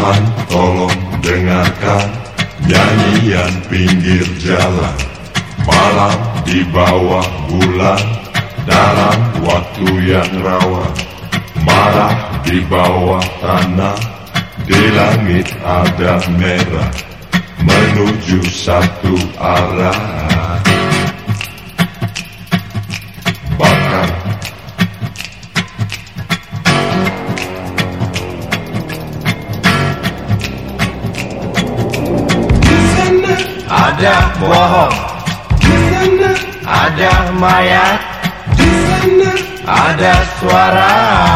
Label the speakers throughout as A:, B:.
A: Tuhan tolong dengarkan nyanyian pinggir jalan. Malam di bawah bulan, dalam waktu yang rawan. Marah di bawah tanah, di langit ada merah, menuju satu arah. Bakar
B: ada bohong,
C: di sana
B: ada mayat,
C: di sana
B: ada suara.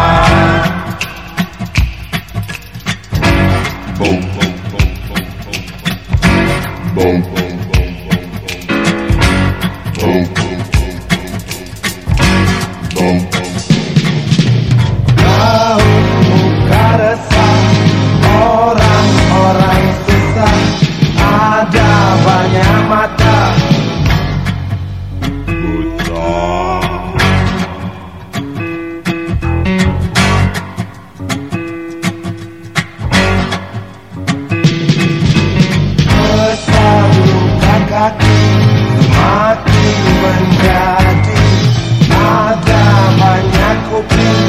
A: boom boom boom boom boom boom boom boom boom boom boom.
C: kau muka resah, orang-orang susah, ada banyak mata. Besar luka kaki, semakin menjadi, ada banyak kuping.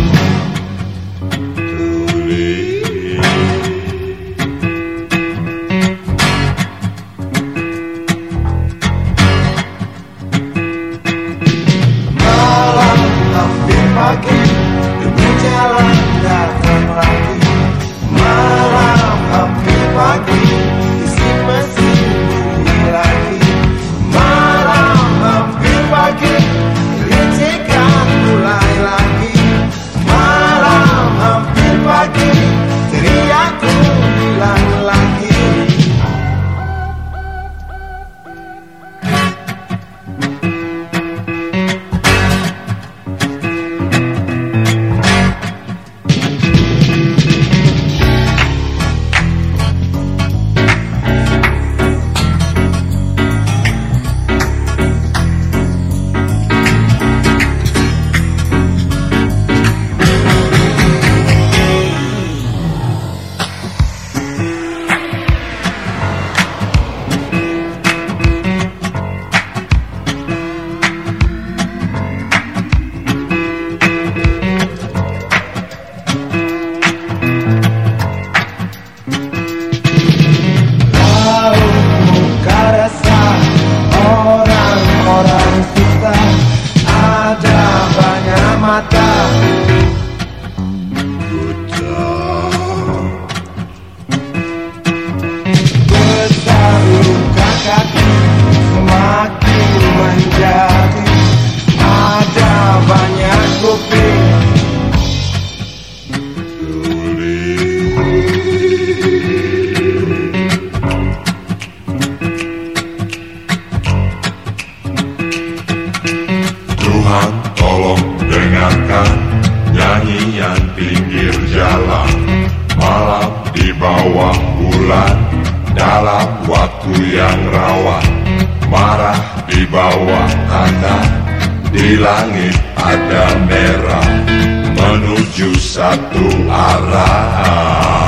C: Malam hampir pagi, demi jalan datang lagi. Malam hampir pagi, isi mesin bunyi lagi. Malam hampir pagi, licikkan mulai lagi. Malam hampir pagi, teriakku hilang lagi. Mata besar luka kaki, semakin menjadi, ada banyak kuping.
A: Tuhan tolong dengarkan nyanyian pinggir jalan. Malam di bawah bulan, dalam waktu yang rawan. Marah di bawah tanah, di langit ada merah, menuju satu arah.